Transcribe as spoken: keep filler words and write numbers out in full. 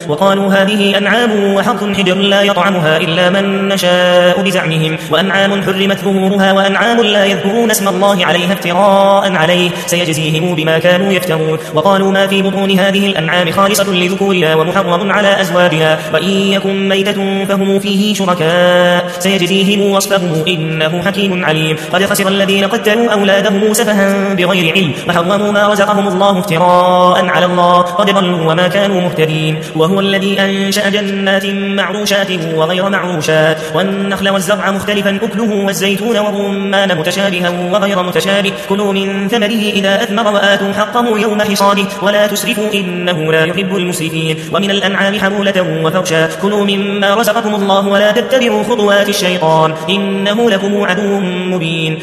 وقالوا هذه أنعام وحرث حجر لا يطعمها إلا من نشاء بزعمهم وأنعام حرمت ظهورها وأنعام لا يذكرون اسم الله عليها افتراء عليه سيجزيهم بما كانوا يفترون. وقالوا ما في بطون هذه الأنعام خالصة لذكورنا ومحرم على أزواجها وإن يكن ميتة فهم فيه شركاء سيجزيهم وصفهم إنه حكيم عليم. قد خسر الذين قتلوا أولادهم سفها بغير علم وحرموا ما رزقهم الله افتراء على الله قد ضلوا وما كانوا مهتدين. وهو الذي أنشأ جنات معروشات وغير معروشات والنخل والزرع مختلفا أكله والزيتون والرمان متشابها وغير متشابه كلوا من ثمره إذا أثمر وآتوا حقه يوم حصاده ولا تسرفوا إنه لا يحب المسرفين. ومن الأنعام حمولة وفرشا كلوا مما رزقكم الله ولا تتبعوا خطوات الشيطان إنه لكم عدو مبين.